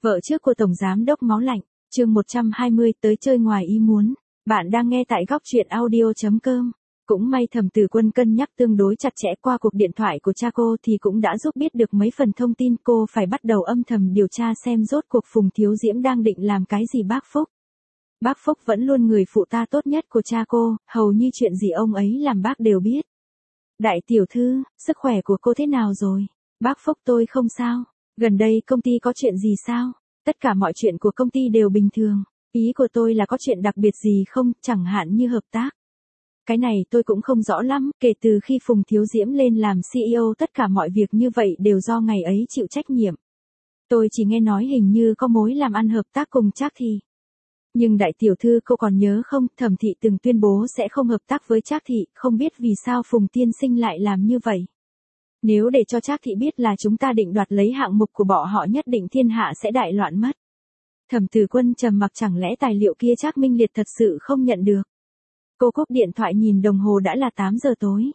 Vợ trước của Tổng Giám đốc Máu Lạnh, chương 120 tới chơi ngoài ý muốn. Bạn đang nghe tại góc truyện audio.com. Cũng may Thẩm Tử Quân cân nhắc tương đối chặt chẽ qua cuộc điện thoại của cha cô thì cũng đã giúp biết được mấy phần thông tin cô phải bắt đầu âm thầm điều tra xem rốt cuộc Phùng Thiếu Diễm đang định làm cái gì bác Phúc. Bác Phúc vẫn luôn người phụ tá tốt nhất của cha cô, hầu như chuyện gì ông ấy làm bác đều biết. Đại tiểu thư, sức khỏe của cô thế nào rồi? Bác Phúc tôi không sao. Gần đây công ty có chuyện gì sao? Tất cả mọi chuyện của công ty đều bình thường. Ý của tôi là có chuyện đặc biệt gì không, chẳng hạn như hợp tác. Cái này tôi cũng không rõ lắm, kể từ khi Phùng Thiếu Diễm lên làm CEO tất cả mọi việc như vậy đều do ngày ấy chịu trách nhiệm. Tôi chỉ nghe nói hình như có mối làm ăn hợp tác cùng Trác Thị. Nhưng đại tiểu thư cô còn nhớ không, Thẩm Thị từng tuyên bố sẽ không hợp tác với Trác Thị, không biết vì sao Phùng tiên sinh lại làm như vậy. Nếu để cho Trác Thị biết là chúng ta định đoạt lấy hạng mục của bọn họ nhất định thiên hạ sẽ đại loạn mất. Thẩm Tử Quân trầm mặc, chẳng lẽ tài liệu kia Trác Minh Liệt thật sự không nhận được. Cô cúp điện thoại nhìn đồng hồ đã là 8 giờ tối.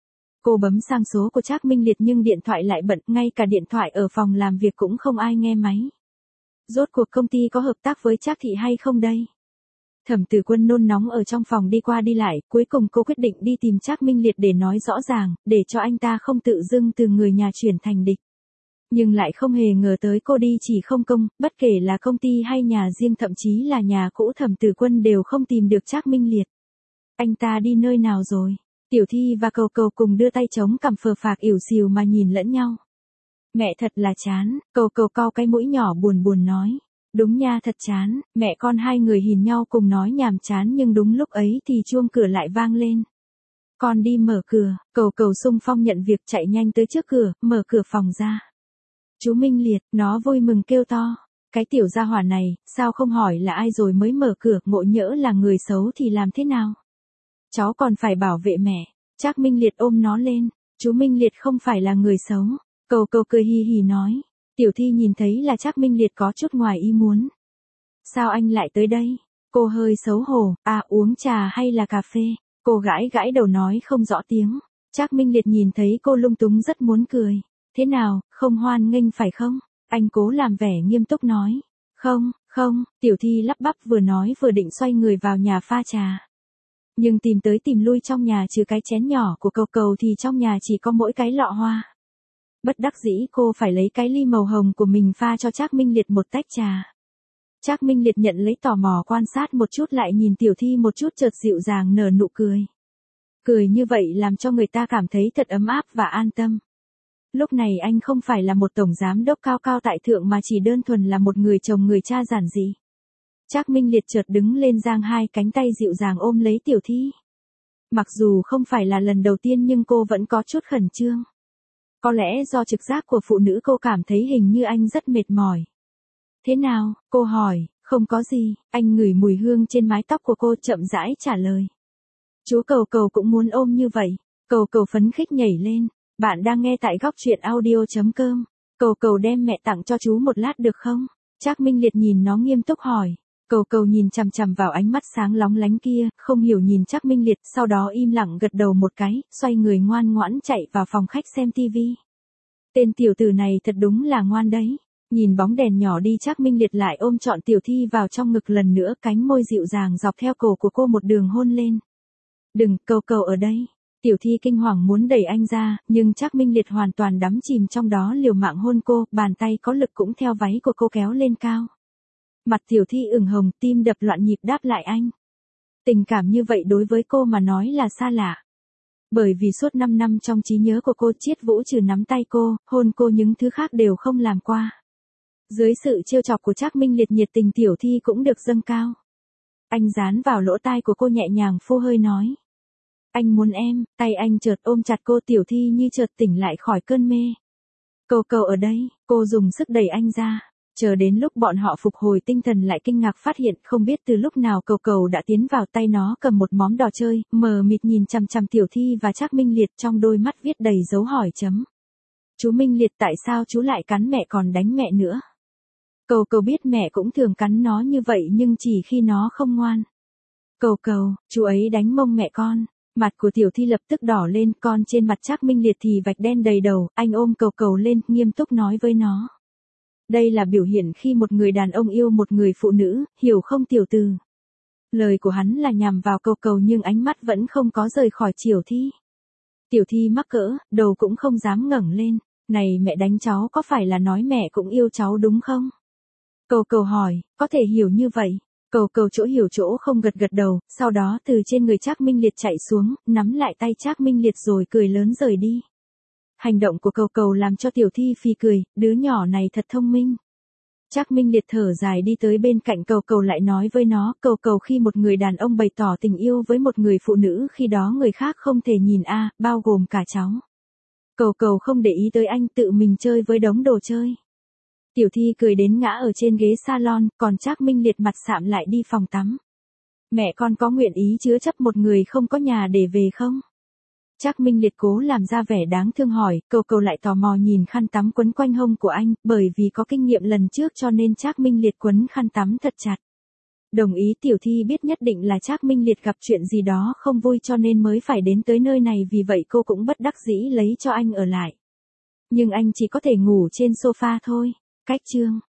Cô bấm sang số của Trác Minh Liệt nhưng điện thoại lại bận, ngay cả điện thoại ở phòng làm việc cũng không ai nghe máy. Rốt cuộc công ty có hợp tác với Trác Thị hay không đây? Thẩm Tử Quân nôn nóng ở trong phòng đi qua đi lại, cuối cùng cô quyết định đi tìm Trác Minh Liệt để nói rõ ràng, để cho anh ta không tự dưng từ người nhà chuyển thành địch. Nhưng lại không hề ngờ tới cô đi chỉ không công, bất kể là công ty hay nhà riêng thậm chí là nhà cũ Thẩm Tử Quân đều không tìm được Trác Minh Liệt. Anh ta đi nơi nào rồi? Tiểu Thi và Cầu Cầu cùng đưa tay chống cằm phờ phạc ỉu xìu mà nhìn lẫn nhau. Mẹ thật là chán, Cầu Cầu cau cái mũi nhỏ buồn buồn nói. Đúng nha, thật chán, mẹ con hai người nhìn nhau cùng nói nhàm chán nhưng đúng lúc ấy thì chuông cửa lại vang lên. Con đi mở cửa, Cầu Cầu xung phong nhận việc chạy nhanh tới trước cửa, mở cửa phòng ra. Chú Minh Liệt, nó vui mừng kêu to. Cái tiểu gia hỏa này, sao không hỏi là ai rồi mới mở cửa, ngộ nhỡ là người xấu thì làm thế nào? Cháu còn phải bảo vệ mẹ. Trác Minh Liệt ôm nó lên. Chú Minh Liệt không phải là người xấu. Cầu Cầu cười hì hì nói. Tiểu Thi nhìn thấy là Trác Minh Liệt có chút ngoài ý muốn. Sao anh lại tới đây? Cô hơi xấu hổ, uống trà hay là cà phê? Cô gãi gãi đầu nói không rõ tiếng. Trác Minh Liệt nhìn thấy cô lung túng rất muốn cười. Thế nào, không hoan nghênh phải không? Anh cố làm vẻ nghiêm túc nói. Không, Tiểu Thi lắp bắp vừa nói vừa định xoay người vào nhà pha trà. Nhưng tìm tới tìm lui trong nhà trừ cái chén nhỏ của Cầu Cầu thì trong nhà chỉ có mỗi cái lọ hoa. Bất đắc dĩ cô phải lấy cái ly màu hồng của mình pha cho Trác Minh Liệt một tách trà. Trác Minh Liệt nhận lấy tò mò quan sát một chút lại nhìn Tiểu Thi một chút chợt dịu dàng nở nụ cười. Cười như vậy làm cho người ta cảm thấy thật ấm áp và an tâm. Lúc này anh không phải là một tổng giám đốc cao cao tại thượng mà chỉ đơn thuần là một người chồng người cha giản dị. Trác Minh Liệt chợt đứng lên giang hai cánh tay dịu dàng ôm lấy Tiểu Thi. Mặc dù không phải là lần đầu tiên nhưng cô vẫn có chút khẩn trương. Có lẽ do trực giác của phụ nữ cô cảm thấy hình như anh rất mệt mỏi. Thế nào, cô hỏi, không có gì, anh ngửi mùi hương trên mái tóc của cô chậm rãi trả lời. Chú Cầu Cầu cũng muốn ôm như vậy. Cầu Cầu phấn khích nhảy lên. Bạn đang nghe tại góc truyện audio.com. Cầu Cầu đem mẹ tặng cho chú một lát được không? Trác Minh Liệt nhìn nó nghiêm túc hỏi. Cầu Cầu nhìn chằm chằm vào ánh mắt sáng lóng lánh kia, không hiểu nhìn Trác Minh Liệt, sau đó im lặng gật đầu một cái, xoay người ngoan ngoãn chạy vào phòng khách xem tivi. Tên tiểu tử này thật đúng là ngoan đấy. Nhìn bóng đèn nhỏ đi Trác Minh Liệt lại ôm trọn Tiểu Thi vào trong ngực lần nữa, cánh môi dịu dàng dọc theo cổ của cô một đường hôn lên. Đừng, Cầu Cầu ở đây. Tiểu Thi kinh hoàng muốn đẩy anh ra, nhưng Trác Minh Liệt hoàn toàn đắm chìm trong đó liều mạng hôn cô, bàn tay có lực cũng theo váy của cô kéo lên cao. Mặt Tiểu Thi ửng hồng, tim đập loạn nhịp đáp lại anh. Tình cảm như vậy đối với cô mà nói là xa lạ. Bởi vì suốt 5 năm trong trí nhớ của cô, Chiết Vũ trừ nắm tay cô, hôn cô những thứ khác đều không làm qua. Dưới sự trêu chọc của Trác Minh Liệt nhiệt tình Tiểu Thi cũng được dâng cao. Anh dán vào lỗ tai của cô nhẹ nhàng phô hơi nói. Anh muốn em, tay anh chợt ôm chặt cô. Tiểu Thi như chợt tỉnh lại khỏi cơn mê. Cầu Cầu ở đây, cô dùng sức đẩy anh ra. Chờ đến lúc bọn họ phục hồi tinh thần lại kinh ngạc phát hiện không biết từ lúc nào Cầu Cầu đã tiến vào, tay nó cầm một món đồ chơi, mờ mịt nhìn chằm chằm Tiểu Thi và Trác Minh Liệt, trong đôi mắt viết đầy dấu hỏi chấm. Chú Minh Liệt, tại sao chú lại cắn mẹ còn đánh mẹ nữa? Cầu Cầu biết mẹ cũng thường cắn nó như vậy nhưng chỉ khi nó không ngoan. Cầu Cầu, chú ấy đánh mông mẹ con. Mặt của Tiểu Thi lập tức đỏ lên, con trên mặt Trác Minh Liệt thì vạch đen đầy đầu, anh ôm Cầu Cầu lên, nghiêm túc nói với nó. Đây là biểu hiện khi một người đàn ông yêu một người phụ nữ, hiểu không tiểu từ? Lời của hắn là nhằm vào Cầu Cầu nhưng ánh mắt vẫn không có rời khỏi Tiểu Thi. Tiểu Thi mắc cỡ, đầu cũng không dám ngẩng lên. Này mẹ đánh cháu có phải là nói mẹ cũng yêu cháu đúng không? Cầu Cầu hỏi, có thể hiểu như vậy. Cầu Cầu chỗ hiểu chỗ không gật gật đầu, sau đó từ trên người Trác Minh Liệt chạy xuống, nắm lại tay Trác Minh Liệt rồi cười lớn rời đi. Hành động của Cầu Cầu làm cho Tiểu Thi phì cười, đứa nhỏ này thật thông minh. Trác Minh Liệt thở dài đi tới bên cạnh Cầu Cầu lại nói với nó, Cầu Cầu khi một người đàn ông bày tỏ tình yêu với một người phụ nữ khi đó người khác không thể nhìn bao gồm cả cháu. Cầu Cầu không để ý tới anh tự mình chơi với đống đồ chơi. Tiểu Thi cười đến ngã ở trên ghế salon, còn Trác Minh Liệt mặt sạm lại đi phòng tắm. Mẹ con có nguyện ý chứa chấp một người không có nhà để về không? Trác Minh Liệt cố làm ra vẻ đáng thương hỏi, Cầu Cầu lại tò mò nhìn khăn tắm quấn quanh hông của anh, bởi vì có kinh nghiệm lần trước cho nên Trác Minh Liệt quấn khăn tắm thật chặt. Đồng ý Tiểu Thi biết nhất định là Trác Minh Liệt gặp chuyện gì đó không vui cho nên mới phải đến tới nơi này vì vậy cô cũng bất đắc dĩ lấy cho anh ở lại. Nhưng anh chỉ có thể ngủ trên sofa thôi. Cách chương